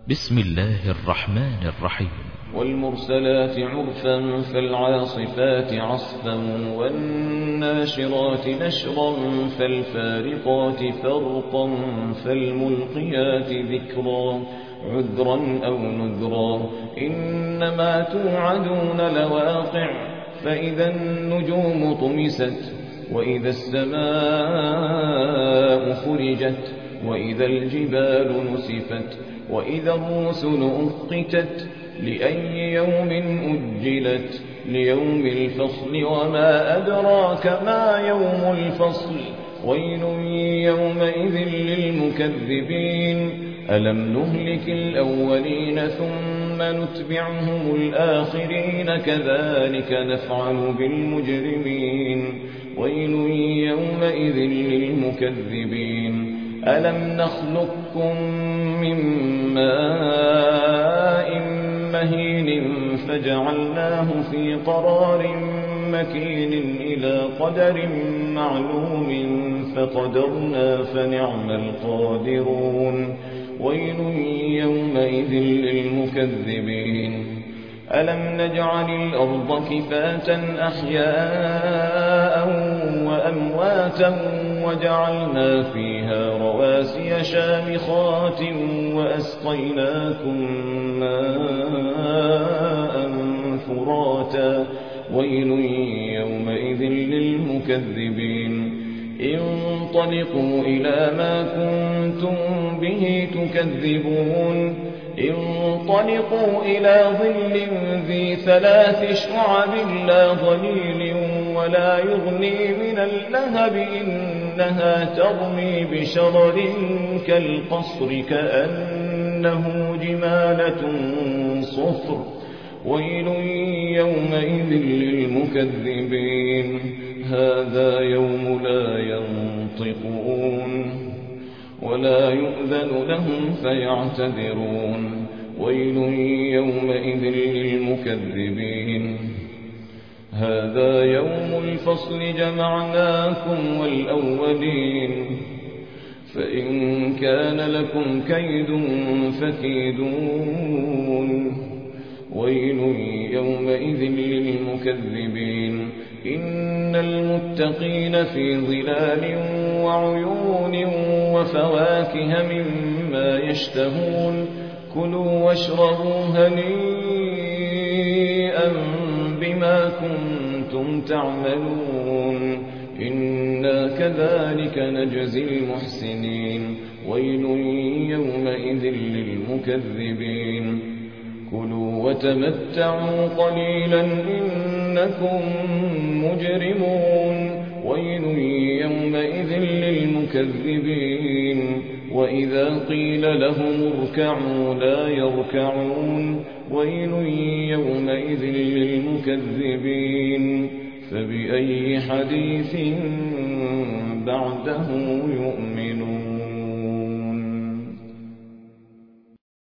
بسم الله الرحمن الرحيم. والمرسلات عرفا فالعاصفات عصفا والناشرات نشرا فالفارقات فرقا فالملقيات ذكرا عذرا أو نذرا إنما توعدون لواقع فإذا النجوم طمست وإذا السماء فرجت وإذا الجبال نسفت وإذا الرسل أقتت لأي يوم أجلت ليوم الفصل وما أدراك ما يوم الفصل ويل يومئذ للمكذبين ألم نهلك الأولين ثم نتبعهم الآخرين كذلك نفعل بالمجرمين ويل يومئذ للمكذبين ألم نخلقكم من ماء مهين فجعلناه في قرار مكين إلى قدر معلوم فقدرنا فنعم القادرون ويل يومئذ للمكذبين ألم نجعل الأرض كفاة أحياء وأمواتا وجعلنا فيها رواسي شامخات وأسقيناكم ماء فراتا ويل يومئذ للمكذبين انطلقوا إلى ما كنتم به تكذبون انطلقوا إلى ظل ذي 3 شعب لا ظليل ولا يغني من اللهب إنها ترمي بشرر كالقصر كأنه جمالة صفر ويل يومئذ للمكذبين هذا يوم لا ينطقون ولا يؤذن لهم فيعتذرون ويل يومئذ للمكذبين هذا يوم الفصل جمعناكم والأولين فإن كان لكم كيد فكيدون ويل يومئذ للمكذبين إن المتقين في ظلال وعيون وفواكه مما يشتهون كلوا واشربوا هنيئا بما كنتم تعملون إنا كذلك نجزي المحسنين ويل يومئذ للمكذبين كلوا وتمتعوا قليلا إنكم مجرمون ويل يومئذ للمكذبين وإذا قيل لهم اركعوا لا يركعون ويل يومئذ للمكذبين فبأي حديث بعده يؤمنون.